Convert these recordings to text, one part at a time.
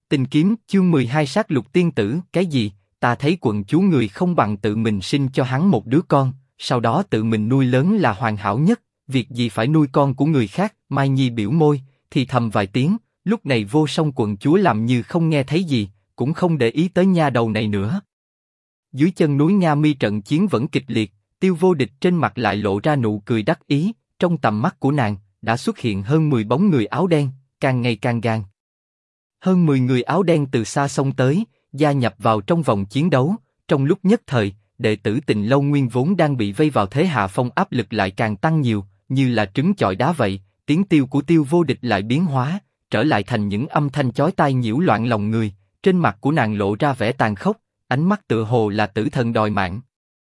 Tình kiếm, chương 12 sát lục tiên tử, cái gì? Ta thấy quận chúa người không bằng tự mình sinh cho hắn một đứa con, sau đó tự mình nuôi lớn là hoàn hảo nhất, việc gì phải nuôi con của người khác? Mai Nhi biểu môi, thì thầm vài tiếng, lúc này Vô Song quận chúa làm như không nghe thấy gì, cũng không để ý tới nha đầu này nữa. Dưới chân núi Nga Mi trận chiến vẫn kịch liệt, Tiêu Vô Địch trên mặt lại lộ ra nụ cười đắc ý, trong tầm mắt của nàng đã xuất hiện hơn 10 bóng người áo đen, càng ngày càng gan. Hơn 10 người áo đen từ xa xông tới, gia nhập vào trong vòng chiến đấu. Trong lúc nhất thời, đệ tử Tình Lâu Nguyên vốn đang bị vây vào thế hạ phong, áp lực lại càng tăng nhiều, như là trứng chọi đá vậy. Tiếng tiêu của Tiêu Vô Địch lại biến hóa, trở lại thành những âm thanh chói tai nhiễu loạn lòng người. Trên mặt của nàng lộ ra vẻ tàn khốc, ánh mắt tựa hồ là tử thần đòi mạng.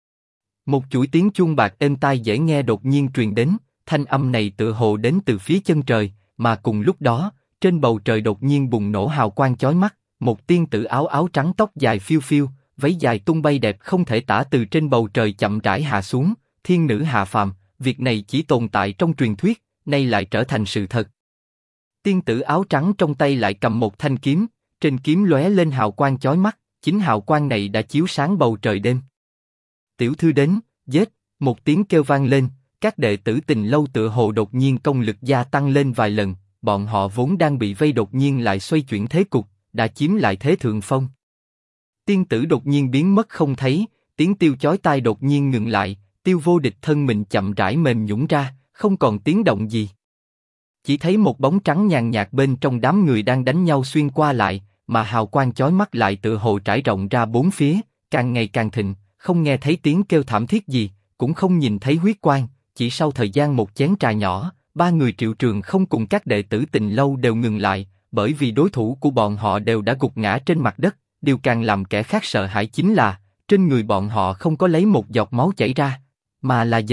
Một chuỗi tiếng chuông bạc êm tai dễ nghe đột nhiên truyền đến, thanh âm này tựa hồ đến từ phía chân trời, mà cùng lúc đó, trên bầu trời đột nhiên bùng nổ hào quang chói mắt, một tiên tử áo áo trắng, tóc dài phiêu phiêu, váy dài tung bay đẹp không thể tả từ trên bầu trời chậm rãi hạ xuống. Thiên nữ hạ phàm, việc này chỉ tồn tại trong truyền thuyết, nay lại trở thành sự thật. Tiên tử áo trắng trong tay lại cầm một thanh kiếm, trên kiếm lóe lên hào quang chói mắt, chính hào quang này đã chiếu sáng bầu trời đêm. Tiểu thư đến, giết! Một tiếng kêu vang lên, các đệ tử Tình Lâu tựa hồ đột nhiên công lực gia tăng lên vài lần, bọn họ vốn đang bị vây đột nhiên lại xoay chuyển thế cục, đã chiếm lại thế thượng phong. Tiên tử đột nhiên biến mất không thấy, tiếng tiêu chói tai đột nhiên ngừng lại, Tiêu Vô Địch thân mình chậm rãi mềm nhũn ra, không còn tiếng động gì. Chỉ thấy một bóng trắng nhàn nhạt bên trong đám người đang đánh nhau xuyên qua lại, mà hào quang chói mắt lại tựa hồ trải rộng ra bốn phía, càng ngày càng thịnh, không nghe thấy tiếng kêu thảm thiết gì, cũng không nhìn thấy huyết quang. Chỉ sau thời gian một chén trà nhỏ, ba người Triệu Trường Không cùng các đệ tử Tình Lâu đều ngừng lại, bởi vì đối thủ của bọn họ đều đã gục ngã trên mặt đất. Điều càng làm kẻ khác sợ hãi chính là trên người bọn họ không có lấy một giọt máu chảy ra, mà là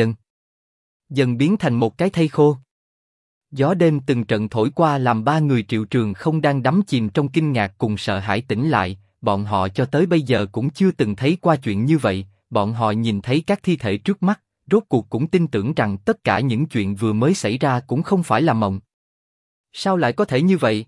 dần biến thành một cái thây khô. Gió đêm từng trận thổi qua làm ba người Triệu Trường Không đang đắm chìm trong kinh ngạc cùng sợ hãi tỉnh lại. Bọn họ cho tới bây giờ cũng chưa từng thấy qua chuyện như vậy. Bọn họ nhìn thấy các thi thể trước mắt, rốt cuộc cũng tin tưởng rằng tất cả những chuyện vừa mới xảy ra cũng không phải là mộng. Sao lại có thể như vậy?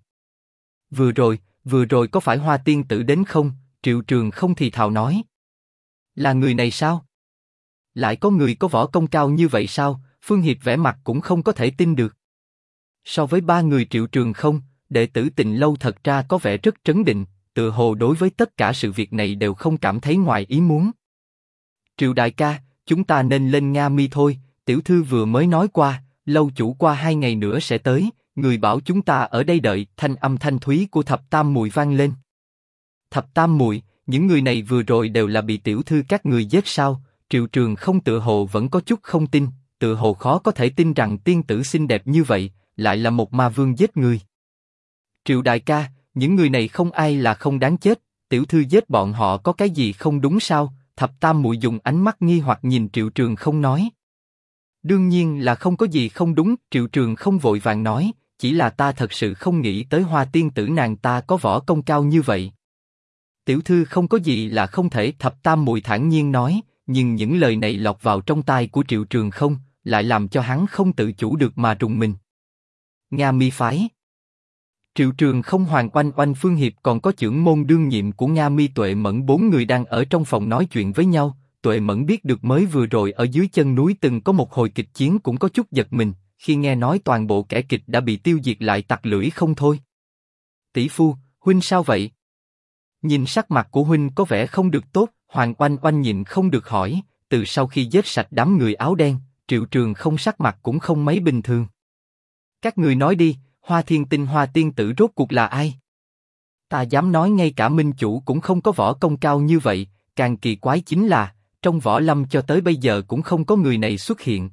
Vừa rồi có phải Hoa tiên tử đến không? Triệu Trường Không thì thào nói. Là người này sao? Lại có người có võ công cao như vậy sao? Phương Hiệp vẻ mặt cũng không có thể tin được. So với ba người Triệu Trường Không, đệ tử Tình Lâu thật ra có vẻ rất trấn định, tựa hồ đối với tất cả sự việc này đều không cảm thấy ngoài ý muốn. Triệu đại ca, chúng ta nên lên Nga Mi thôi, tiểu thư vừa mới nói qua, lâu chủ qua 2 ngày nữa sẽ tới, người bảo chúng ta ở đây đợi. Thanh âm thanh thúy của Thập Tam Muội vang lên. Thập Tam Muội, những người này vừa rồi đều là bị tiểu thư các người giết sao? Triệu Trường Không tựa hồ vẫn có chút không tin, tựa hồ khó có thể tin rằng tiên tử xinh đẹp như vậy lại là một ma vương giết người. Triệu đại ca, những người này không ai là không đáng chết, tiểu thư giết bọn họ có cái gì không đúng sao? Thập Tam Muội dùng ánh mắt nghi hoặc nhìn Triệu Trường Không nói. Đương nhiên là không có gì không đúng, Triệu Trường Không vội vàng nói, chỉ là ta thật sự không nghĩ tới Hoa tiên tử nàng ta có võ công cao như vậy. Tiểu thư không có gì là không thể, Thập Tam Muội thản nhiên nói, nhưng những lời này lọt vào trong tai của Triệu Trường Không, lại làm cho hắn không tự chủ được mà rùng mình. Nga Mi phái. Triệu Trường Không, Hoàng Oanh Oanh, Phương Hiệp còn có chưởng môn đương nhiệm của Nga Mi Tuệ Mẫn, 4 người đang ở trong phòng nói chuyện với nhau. Tuệ Mẫn biết được mới vừa rồi ở dưới chân núi từng có một hồi kịch chiến cũng có chút giật mình, khi nghe nói toàn bộ kẻ kịch đã bị tiêu diệt lại tặc lưỡi không thôi. Tỷ phu, huynh sao vậy? Nhìn sắc mặt của huynh có vẻ không được tốt. Hoàng Oanh Oanh nhịn không được hỏi. Từ sau khi giết sạch đám người áo đen, Triệu Trường Không sắc mặt cũng không mấy bình thường. Các người nói đi, Hoa Thiên Tinh Hoa tiên tử rốt cuộc là ai? Ta dám nói ngay cả minh chủ cũng không có võ công cao như vậy. Càng kỳ quái chính là trong võ lâm cho tới bây giờ cũng không có người này xuất hiện.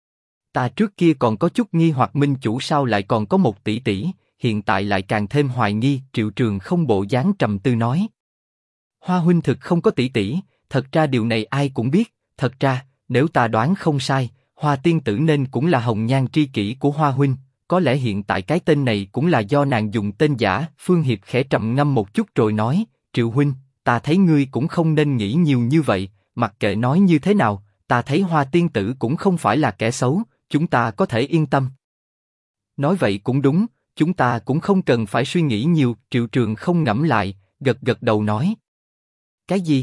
Ta trước kia còn có chút nghi hoặc minh chủ sao lại còn có một tỷ tỷ, hiện tại lại càng thêm hoài nghi. Triệu Trường Không bộ dáng trầm tư nói. Hoa huynh thực không có tỷ tỷ, thật ra điều này ai cũng biết. Thật ra, nếu ta đoán không sai, Hoa tiên tử nên cũng là hồng nhan tri kỷ của Hoa huynh. Có lẽ hiện tại cái tên này cũng là do nàng dùng tên giả. Phương Hiệp khẽ trầm ngâm một chút rồi nói, Triệu huynh, ta thấy ngươi cũng không nên nghĩ nhiều như vậy. Mặc kệ nói như thế nào, ta thấy Hoa tiên tử cũng không phải là kẻ xấu, chúng ta có thể yên tâm. Nói vậy cũng đúng, Chúng ta cũng không cần phải suy nghĩ nhiều, Triệu Trường không ngẫm lại, gật gật đầu nói. Cái gì?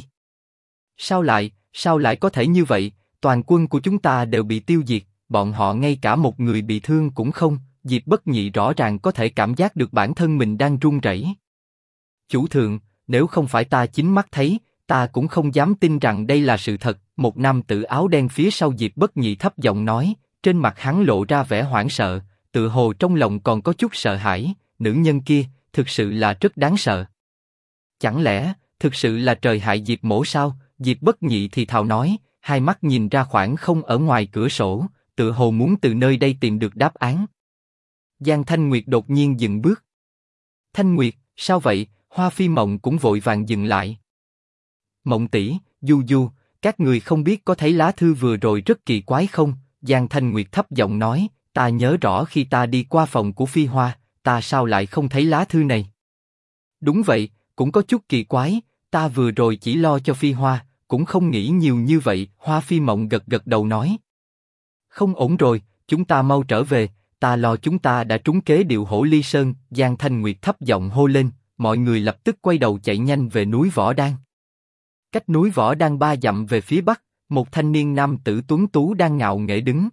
Sao lại có thể như vậy, toàn quân của chúng ta đều bị tiêu diệt, bọn họ ngay cả một người bị thương cũng không, Diệp Bất Nhị rõ ràng có thể cảm giác được bản thân mình đang run rẩy. Chủ thượng, nếu không phải ta chính mắt thấy, ta cũng không dám tin rằng đây là sự thật, một nam tử áo đen phía sau Diệp Bất Nhị thấp giọng nói, trên mặt hắn lộ ra vẻ hoảng sợ, tự hồ trong lòng còn có chút sợ hãi, nữ nhân kia, thực sự là rất đáng sợ. Chẳng lẽ, thực sự là trời hại Diệp mỗ sao? Diệp Bất Nhị thì thào nói, hai mắt nhìn ra khoảng không ở ngoài cửa sổ, tự hồ muốn từ nơi đây tìm được đáp án. Giang Thanh Nguyệt đột nhiên dừng bước. Thanh Nguyệt, sao vậy? Hoa Phi Mộng cũng vội vàng dừng lại. Mộng tỷ, Du Du, các người không biết có thấy lá thư vừa rồi rất kỳ quái không? Giang Thanh Nguyệt thấp giọng nói, ta nhớ rõ khi ta đi qua phòng của Phi Hoa, ta sao lại không thấy lá thư này? Đúng vậy, cũng có chút kỳ quái, ta vừa rồi chỉ lo cho Phi Hoa, cũng không nghĩ nhiều như vậy. Hoa Phi Mộng gật gật đầu nói. Không ổn rồi, chúng ta mau trở về, ta lo chúng ta đã trúng kế điệu Hổ Ly Sơn. Giang Thanh Nguyệt thấp giọng hô lên, mọi người lập tức quay đầu chạy nhanh về núi Võ Đan. Cách núi Võ Đan 3 dặm về phía bắc, một thanh niên nam tử tuấn tú đang ngạo nghễ đứng.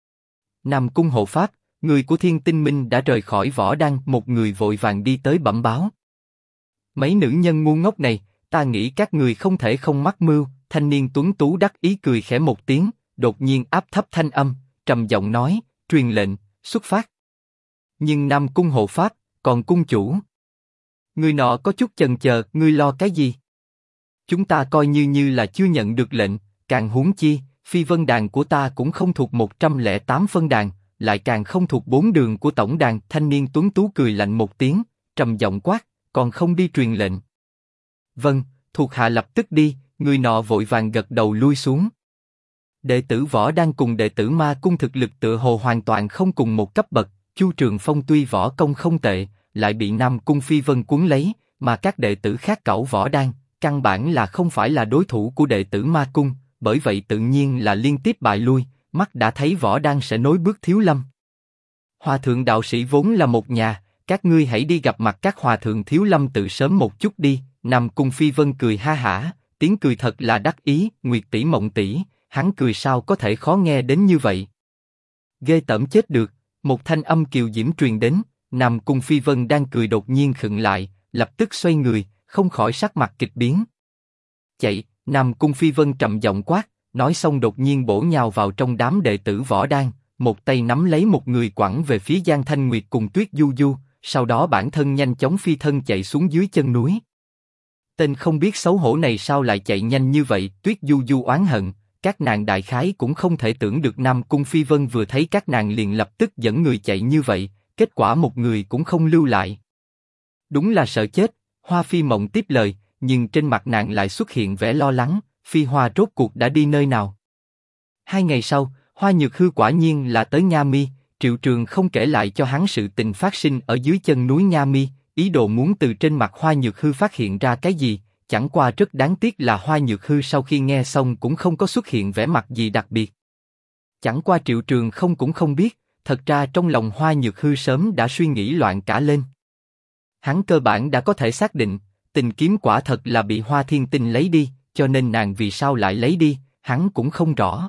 Nam Cung hộ pháp, người của Thiên Tinh Minh đã rời khỏi Võ Đan. Một người vội vàng đi tới bẩm báo. Mấy nữ nhân ngu ngốc này, ta nghĩ các người không thể không mắc mưu. Thanh niên tuấn tú đắc ý cười khẽ một tiếng, đột nhiên áp thấp thanh âm, trầm giọng nói, truyền lệnh, xuất phát. Nhưng Nam Cung hộ pháp, còn cung chủ. Người nọ có chút chần chờ, ngươi lo cái gì? Chúng ta coi như là chưa nhận được lệnh, càng huống chi, phi vân đàn của ta cũng không thuộc 108 phân đàn, lại càng không thuộc 4 đường của tổng đàn. Thanh niên tuấn tú cười lạnh một tiếng, trầm giọng quát, còn không đi truyền lệnh. Vâng, thuộc hạ lập tức đi. Người nọ vội vàng gật đầu lui xuống. Đệ tử Võ Đan cùng đệ tử Ma Cung thực lực tựa hồ hoàn toàn không cùng một cấp bậc. Chu Trường Phong tuy võ công không tệ, lại bị Nam Cung Phi Vân cuốn lấy, mà các đệ tử khác cẩu Võ Đan căn bản là không phải là đối thủ của đệ tử Ma Cung, bởi vậy tự nhiên là liên tiếp bại lui. Mắt đã thấy Võ Đan sẽ nối bước Thiếu Lâm. Hòa thượng đạo sĩ vốn là một nhà, các ngươi hãy đi gặp mặt các hòa thượng Thiếu Lâm từ sớm một chút đi. Nam Cung Phi Vân cười ha hả, tiếng cười thật là đắc ý. Nguyệt tỷ Mộng tỷ, hắn cười sao có thể khó nghe đến như vậy? Ghê tởm chết được. Một thanh âm kiều diễm truyền đến. Nam Cung Phi Vân đang cười đột nhiên khựng lại, lập tức xoay người, không khỏi sắc mặt kịch biến. Chạy! Nam Cung Phi Vân trầm giọng quát, nói xong đột nhiên bổ nhào vào trong đám đệ tử Võ Đan, một tay nắm lấy một người quẳng về phía Giang Thanh Nguyệt cùng Tuyết Du Du, sau đó bản thân nhanh chóng phi thân chạy xuống dưới chân núi. Tên không biết xấu hổ này sao lại chạy nhanh như vậy? Tuyết Du Du oán hận, các nàng đại khái cũng không thể tưởng được Nam Cung Phi Vân vừa thấy các nàng liền lập tức dẫn người chạy như vậy, kết quả một người cũng không lưu lại. Đúng là sợ chết. Hoa Phi Mộng tiếp lời, nhưng trên mặt nàng lại xuất hiện vẻ lo lắng. Phi Hoa rốt cuộc đã đi nơi nào? 2 ngày sau, Hoa Nhược Hư quả nhiên là tới Nga Mi. Triệu Trường không kể lại cho hắn sự tình phát sinh ở dưới chân núi Nga Mi, ý đồ muốn từ trên mặt Hoa Nhược Hư phát hiện ra cái gì. Chẳng qua rất đáng tiếc là Hoa Nhược Hư sau khi nghe xong cũng không có xuất hiện vẻ mặt gì đặc biệt. Chẳng qua Triệu Trường không cũng không biết, thật ra trong lòng Hoa Nhược Hư sớm đã suy nghĩ loạn cả lên. Hắn cơ bản đã có thể xác định, tình kiếm quả thật là bị Hoa Thiên Tinh lấy đi, cho nên nàng vì sao lại lấy đi, hắn cũng không rõ.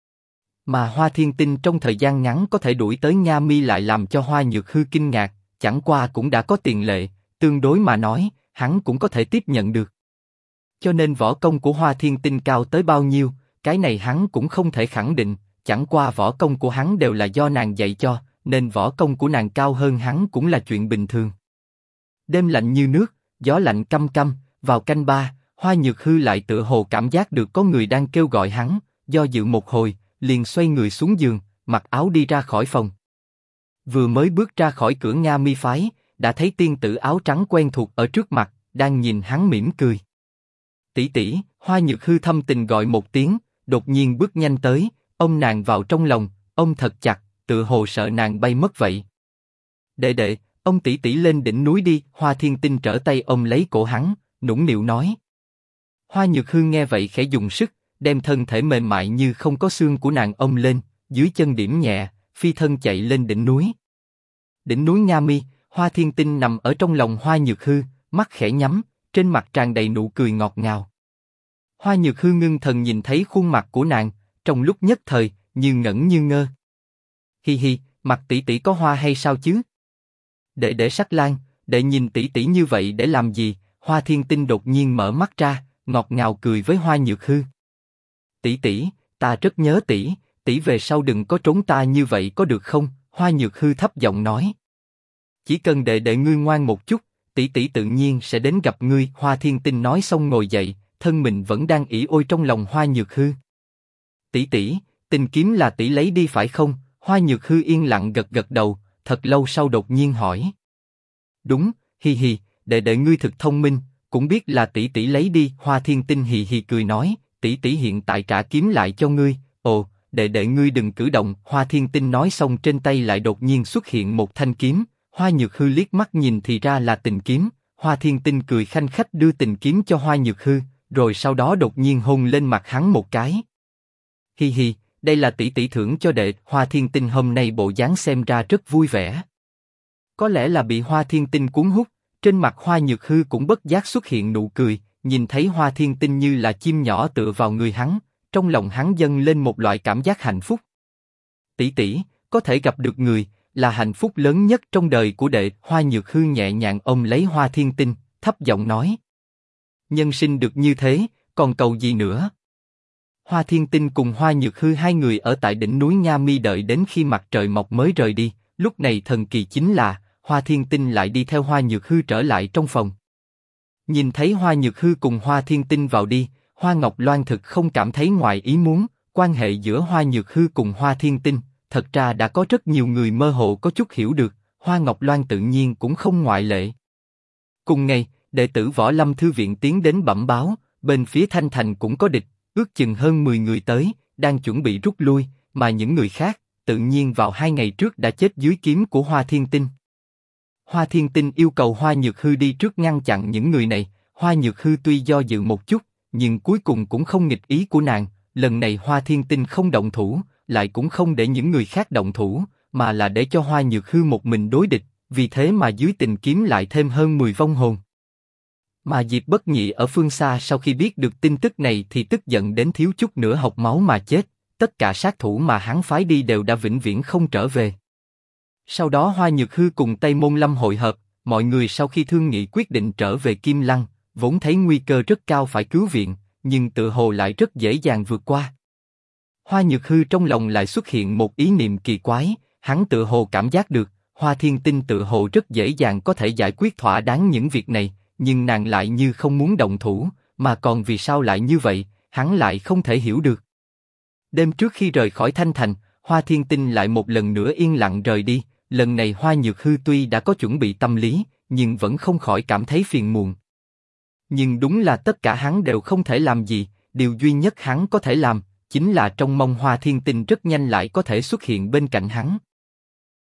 Mà Hoa Thiên Tinh trong thời gian ngắn có thể đuổi tới Nga Mi lại làm cho Hoa Nhược Hư kinh ngạc, chẳng qua cũng đã có tiền lệ, tương đối mà nói, hắn cũng có thể tiếp nhận được. Cho nên võ công của Hoa Thiên Tinh cao tới bao nhiêu, cái này hắn cũng không thể khẳng định, chẳng qua võ công của hắn đều là do nàng dạy cho, nên võ công của nàng cao hơn hắn cũng là chuyện bình thường. Đêm lạnh như nước, gió lạnh căm căm, vào canh 3, Hoa Nhược Hư lại tựa hồ cảm giác được có người đang kêu gọi hắn, do dự một hồi, liền xoay người xuống giường, mặc áo đi ra khỏi phòng. Vừa mới bước ra khỏi cửa Nga Mi phái, đã thấy tiên tử áo trắng quen thuộc ở trước mặt, đang nhìn hắn mỉm cười. Tỷ tỷ, Hoa Nhược Hư thâm tình gọi một tiếng, đột nhiên bước nhanh tới, ôm nàng vào trong lòng, ôm thật chặt, tựa hồ sợ nàng bay mất vậy. Đệ đệ, ông tỷ tỷ lên đỉnh núi đi. Hoa Thiên Tinh trở tay ôm lấy cổ hắn, nũng nịu nói. Hoa Nhược Hư nghe vậy khẽ dùng sức, đem thân thể mềm mại như không có xương của nàng ôm lên, dưới chân điểm nhẹ, phi thân chạy lên đỉnh núi. Đỉnh núi Nga Mi, Hoa Thiên Tinh nằm ở trong lòng Hoa Nhược Hư, mắt khẽ nhắm, trên mặt tràn đầy nụ cười ngọt ngào. Hoa Nhược Hư ngưng thần nhìn thấy khuôn mặt của nàng, trong lúc nhất thời, như ngẩn như ngơ. Hi hi, mặt tỷ tỷ có hoa hay sao chứ? Để Sắc Lang, để nhìn tỷ tỷ như vậy để làm gì? Hoa Thiên Tinh đột nhiên mở mắt ra, ngọt ngào cười với Hoa Nhược Hư. Tỷ tỷ, ta rất nhớ tỷ, tỷ về sau đừng có trốn ta như vậy có được không? Hoa Nhược Hư thấp giọng nói. Chỉ cần để ngươi ngoan một chút, tỷ tỷ tự nhiên sẽ đến gặp ngươi. Hoa Thiên Tinh nói xong ngồi dậy, thân mình vẫn đang ỉ ôi trong lòng Hoa Nhược Hư. Tỷ tỷ, tình kiếm là tỷ lấy đi phải không? Hoa Nhược Hư yên lặng gật gật đầu, thật lâu sau đột nhiên hỏi. Đúng, hi hi, để ngươi thực thông minh, cũng biết là tỷ tỷ lấy đi. Hoa Thiên Tinh hì hì cười nói, tỷ tỷ hiện tại trả kiếm lại cho ngươi. Ồ, để ngươi đừng cử động. Hoa Thiên Tinh nói xong trên tay lại đột nhiên xuất hiện một thanh kiếm. Hoa Nhược Hư liếc mắt nhìn thì ra là tình kiếm. Hoa Thiên Tinh cười khanh khách đưa tình kiếm cho Hoa Nhược Hư, rồi sau đó đột nhiên hôn lên mặt hắn một cái. Hi hi, đây là tỷ tỷ thưởng cho đệ. Hoa Thiên Tinh hôm nay bộ dáng xem ra rất vui vẻ. Có lẽ là bị Hoa Thiên Tinh cuốn hút, trên mặt Hoa Nhược Hư cũng bất giác xuất hiện nụ cười, nhìn thấy Hoa Thiên Tinh như là chim nhỏ tựa vào người hắn, trong lòng hắn dâng lên một loại cảm giác hạnh phúc. Tỷ tỷ, có thể gặp được người, là hạnh phúc lớn nhất trong đời của đệ. Hoa Nhược Hư nhẹ nhàng ôm lấy Hoa Thiên Tinh, thấp giọng nói. Nhân sinh được như thế, còn cầu gì nữa? Hoa Thiên Tinh cùng Hoa Nhược Hư hai người ở tại đỉnh núi Nha Mi đợi đến khi mặt trời mọc mới rời đi. Lúc này thần kỳ chính là, Hoa Thiên Tinh lại đi theo Hoa Nhược Hư trở lại trong phòng. Nhìn thấy Hoa Nhược Hư cùng Hoa Thiên Tinh vào đi, Hoa Ngọc Loan thực không cảm thấy ngoài ý muốn. Quan hệ giữa Hoa Nhược Hư cùng Hoa Thiên Tinh, thật ra đã có rất nhiều người mơ hồ có chút hiểu được, Hoa Ngọc Loan tự nhiên cũng không ngoại lệ. Cùng ngày, đệ tử Võ Lâm Thư viện tiến đến bẩm báo, bên phía Thanh Thành cũng có địch, ước chừng hơn 10 người tới, đang chuẩn bị rút lui, mà những người khác, tự nhiên vào 2 ngày trước đã chết dưới kiếm của Hoa Thiên Tinh. Hoa Thiên Tinh yêu cầu Hoa Nhược Hư đi trước ngăn chặn những người này. Hoa Nhược Hư tuy do dự một chút, nhưng cuối cùng cũng không nghịch ý của nàng. Lần này Hoa Thiên Tinh không động thủ, lại cũng không để những người khác động thủ, mà là để cho Hoa Nhược Hư một mình đối địch. Vì thế mà dưới tình kiếm lại thêm hơn 10 vong hồn. Mà Diệp Bất Nhị ở phương xa sau khi biết được tin tức này thì tức giận đến thiếu chút nữa học máu mà chết. Tất cả sát thủ mà hắn phái đi đều đã vĩnh viễn không trở về. Sau đó Hoa Nhược Hư cùng Tây Môn Lâm hội hợp, mọi người sau khi thương nghị quyết định trở về Kim Lăng, vốn thấy nguy cơ rất cao phải cứu viện, nhưng tự hồ lại rất dễ dàng vượt qua. Hoa Nhược Hư trong lòng lại xuất hiện một ý niệm kỳ quái, hắn tự hồ cảm giác được, Hoa Thiên Tinh tự hồ rất dễ dàng có thể giải quyết thỏa đáng những việc này, nhưng nàng lại như không muốn động thủ, mà còn vì sao lại như vậy, hắn lại không thể hiểu được. Đêm trước khi rời khỏi Thanh Thành, Hoa Thiên Tinh lại một lần nữa yên lặng rời đi. Lần này Hoa Nhược Hư tuy đã có chuẩn bị tâm lý, nhưng vẫn không khỏi cảm thấy phiền muộn. Nhưng đúng là tất cả hắn đều không thể làm gì, điều duy nhất hắn có thể làm, chính là trông mong Hoa Thiên Tinh rất nhanh lại có thể xuất hiện bên cạnh hắn.